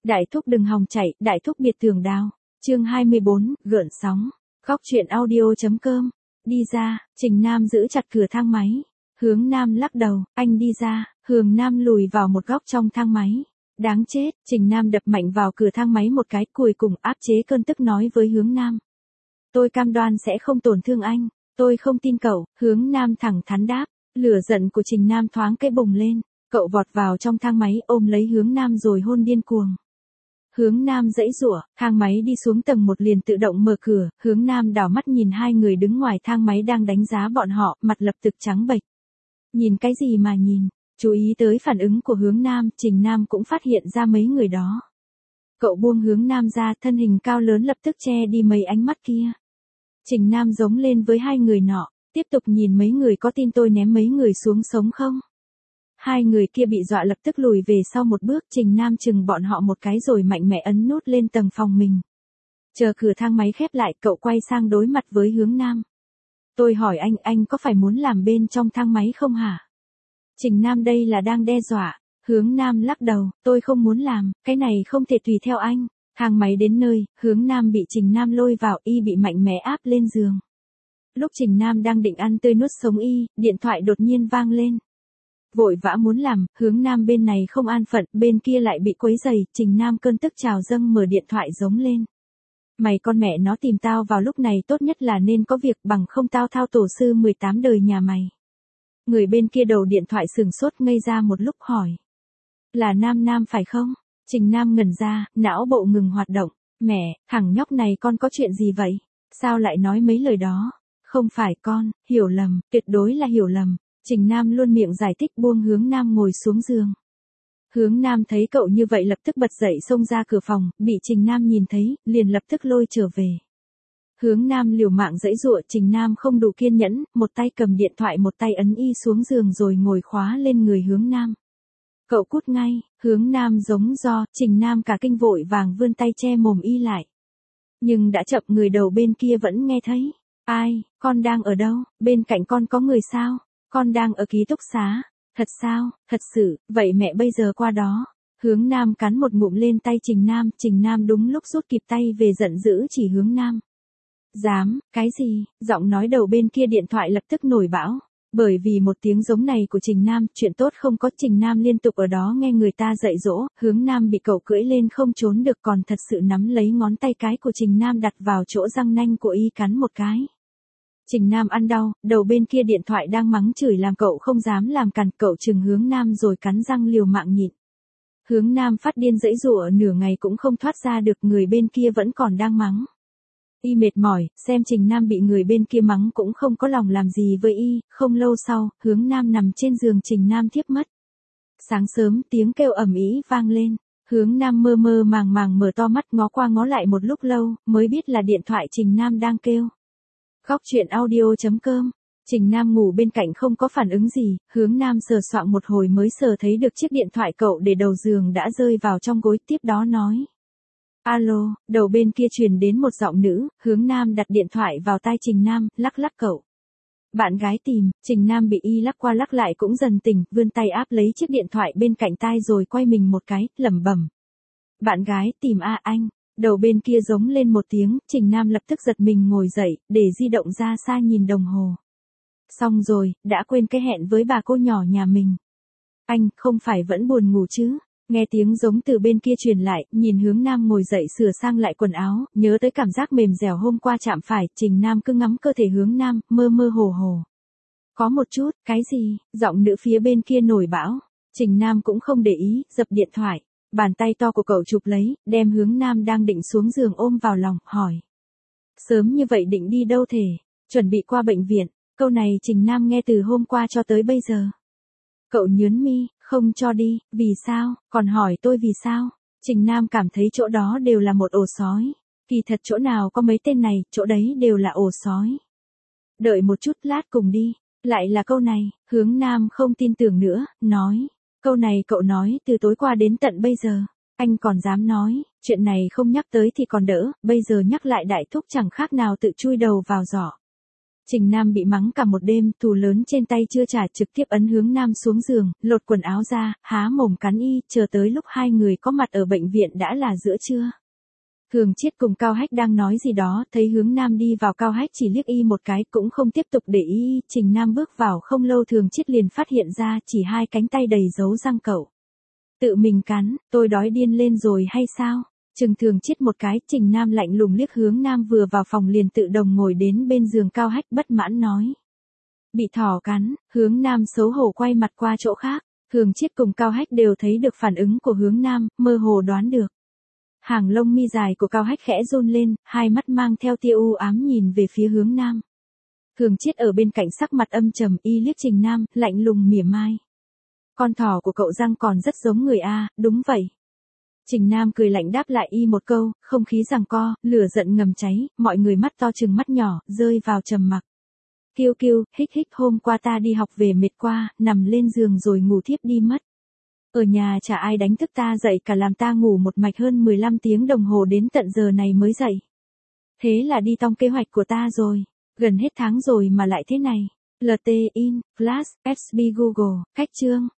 Đại thúc đừng hòng chạy, đại thúc biệt tường đao. Chương 24, gợn sóng. Góc truyện audio.com. Đi ra, Trình Nam giữ chặt cửa thang máy. Hướng Nam lắc đầu, anh đi ra, Hướng Nam lùi vào một góc trong thang máy. Đáng chết, Trình Nam đập mạnh vào cửa thang máy một cái, cuối cùng áp chế cơn tức nói với Hướng Nam. Tôi cam đoan sẽ không tổn thương anh, tôi không tin cậu. Hướng Nam thẳng thắn đáp. Lửa giận của Trình Nam thoáng cái bùng lên, cậu vọt vào trong thang máy ôm lấy Hướng Nam rồi hôn điên cuồng. Hướng Nam giãy giụa, thang máy đi xuống tầng 1 liền tự động mở cửa, Hướng Nam đảo mắt nhìn hai người đứng ngoài thang máy đang đánh giá bọn họ, mặt lập tức trắng bệch. Nhìn cái gì mà nhìn, chú ý tới phản ứng của Hướng Nam, Trình Nam cũng phát hiện ra mấy người đó. Cậu buông Hướng Nam ra, thân hình cao lớn lập tức che đi mấy ánh mắt kia. Trình Nam giống lên với hai người nọ, tiếp tục nhìn mấy người có tin tôi ném mấy người xuống sống không? Hai người kia bị dọa lập tức lùi về sau một bước, Trình Nam chừng bọn họ một cái rồi mạnh mẽ ấn nút lên tầng phòng mình. Chờ cửa thang máy khép lại, cậu quay sang đối mặt với Hướng Nam. Tôi hỏi anh có phải muốn làm bên trong thang máy không hả? Trình Nam đây là đang đe dọa. Hướng Nam lắc đầu, tôi không muốn làm, cái này không thể tùy theo anh. Thang máy đến nơi, Hướng Nam bị Trình Nam lôi vào, y bị mạnh mẽ áp lên giường. Lúc Trình Nam đang định ăn tươi nuốt sống y, điện thoại đột nhiên vang lên. Vội vã muốn làm, Hướng Nam bên này không an phận, bên kia lại bị quấy rầy, Trình Nam cơn tức trào dâng mở điện thoại giống lên. Mày con mẹ nó tìm tao vào lúc này tốt nhất là nên có việc, bằng không tao thao tổ sư 18 đời nhà mày. Người bên kia đầu điện thoại sừng sốt ngây ra một lúc hỏi. Là Nam phải không? Trình Nam ngẩn ra, não bộ ngừng hoạt động. Mẹ, thằng nhóc này con có chuyện gì vậy? Sao lại nói mấy lời đó? Không phải con, hiểu lầm, tuyệt đối là hiểu lầm. Trình Nam luôn miệng giải thích buông Hướng Nam ngồi xuống giường. Hướng Nam thấy cậu như vậy lập tức bật dậy xông ra cửa phòng, bị Trình Nam nhìn thấy, liền lập tức lôi trở về. Hướng Nam liều mạng giãy giụa, Trình Nam không đủ kiên nhẫn, một tay cầm điện thoại một tay ấn y xuống giường rồi ngồi khóa lên người Hướng Nam. Cậu cút ngay, Hướng Nam giống do, Trình Nam cả kinh vội vàng vươn tay che mồm y lại. Nhưng đã chậm, người đầu bên kia vẫn nghe thấy. Ai, con đang ở đâu, bên cạnh con có người sao? Con đang ở ký túc xá. Thật sao, thật sự, vậy mẹ bây giờ qua đó. Hướng Nam cắn một ngụm lên tay Trình Nam đúng lúc rút kịp tay về giận dữ chỉ Hướng Nam. Dám, cái gì, giọng nói đầu bên kia điện thoại lập tức nổi bão. Bởi vì một tiếng giống này của Trình Nam, chuyện tốt không có, Trình Nam liên tục ở đó nghe người ta dạy dỗ, Hướng Nam bị cậu cưỡi lên không trốn được còn thật sự nắm lấy ngón tay cái của Trình Nam đặt vào chỗ răng nanh của y cắn một cái. Trình Nam ăn đau, đầu bên kia điện thoại đang mắng chửi làm cậu không dám làm cản, cậu chừng Hướng Nam rồi cắn răng liều mạng nhịn. Hướng Nam phát điên giãy giụa nửa ngày cũng không thoát ra được, người bên kia vẫn còn đang mắng. Y mệt mỏi, xem Trình Nam bị người bên kia mắng cũng không có lòng làm gì với y, không lâu sau, Hướng Nam nằm trên giường, Trình Nam thiếp mất. Sáng sớm tiếng kêu ầm ĩ vang lên, Hướng Nam mơ mơ màng màng mở to mắt ngó qua ngó lại một lúc lâu, mới biết là điện thoại Trình Nam đang kêu. Góc truyện audio.com. Trình Nam ngủ bên cạnh không có phản ứng gì, Hướng Nam sờ soạng một hồi mới sờ thấy được chiếc điện thoại cậu để đầu giường đã rơi vào trong gối, tiếp đó nói. Alo, đầu bên kia truyền đến một giọng nữ, Hướng Nam đặt điện thoại vào tai Trình Nam, lắc lắc cậu. Bạn gái tìm, Trình Nam bị y lắc qua lắc lại cũng dần tỉnh, vươn tay áp lấy chiếc điện thoại bên cạnh tai rồi quay mình một cái, lẩm bẩm. Bạn gái tìm anh. Đầu bên kia giống lên một tiếng, Trình Nam lập tức giật mình ngồi dậy, để di động ra xa nhìn đồng hồ. Xong rồi, đã quên cái hẹn với bà cô nhỏ nhà mình. Anh, không phải vẫn buồn ngủ chứ? Nghe tiếng giống từ bên kia truyền lại, nhìn Hướng Nam ngồi dậy sửa sang lại quần áo, nhớ tới cảm giác mềm dẻo hôm qua chạm phải, Trình Nam cứ ngắm cơ thể Hướng Nam, mơ mơ hồ hồ. Có một chút, cái gì? Giọng nữ phía bên kia nổi bão. Trình Nam cũng không để ý, dập điện thoại. Bàn tay to của cậu chụp lấy, đem Hướng Nam đang định xuống giường ôm vào lòng, hỏi. Sớm như vậy định đi đâu thể? Chuẩn bị qua bệnh viện. Câu này Trình Nam nghe từ hôm qua cho tới bây giờ. Cậu nhớn mi, không cho đi, vì sao, còn hỏi tôi vì sao? Trình Nam cảm thấy chỗ đó đều là một ổ sói. Kỳ thật chỗ nào có mấy tên này, chỗ đấy đều là ổ sói. Đợi một chút, lát cùng đi. Lại là câu này, Hướng Nam không tin tưởng nữa, nói. Câu này cậu nói từ tối qua đến tận bây giờ. Anh còn dám nói, chuyện này không nhắc tới thì còn đỡ, bây giờ nhắc lại đại thúc chẳng khác nào tự chui đầu vào giỏ. Trình Nam bị mắng cả một đêm, thù lớn trên tay chưa trả, trực tiếp ấn Hướng Nam xuống giường, lột quần áo ra, há mồm cắn y, chờ tới lúc hai người có mặt ở bệnh viện đã là giữa trưa. Thường Chiết cùng Cao Hách đang nói gì đó, thấy Hướng Nam đi vào, Cao Hách chỉ liếc y một cái cũng không tiếp tục để ý. Trình Nam bước vào không lâu Thường Chiết liền phát hiện ra chỉ hai cánh tay đầy dấu răng cậu. Tự mình cắn, tôi đói điên lên rồi hay sao? Chừng Thường Chiết một cái, Trình Nam lạnh lùng liếc Hướng Nam vừa vào phòng liền tự động ngồi đến bên giường. Cao Hách bất mãn nói. Bị thỏ cắn, Hướng Nam xấu hổ quay mặt qua chỗ khác. Thường Chiết cùng Cao Hách đều thấy được phản ứng của Hướng Nam, mơ hồ đoán được. Hàng lông mi dài của Cao Hách khẽ run lên, hai mắt mang theo tia u ám nhìn về phía Hướng Nam. Thường Chiết ở bên cạnh sắc mặt âm trầm, y liếc Trình Nam, lạnh lùng mỉa mai. Con thỏ của cậu răng còn rất giống người a, đúng vậy. Trình Nam cười lạnh đáp lại y một câu, không khí giằng co, lửa giận ngầm cháy, mọi người mắt to chừng mắt nhỏ, rơi vào trầm mặc. Kiêu kiêu, hích hích, hôm qua ta đi học về mệt quá, nằm lên giường rồi ngủ thiếp đi mất. Ở nhà chả ai đánh thức ta dậy cả, làm ta ngủ một mạch hơn 15 tiếng đồng hồ đến tận giờ này mới dậy. Thế là đi tong kế hoạch của ta rồi, gần hết tháng rồi mà lại thế này. LT in, Flash, FB Google, cách chương.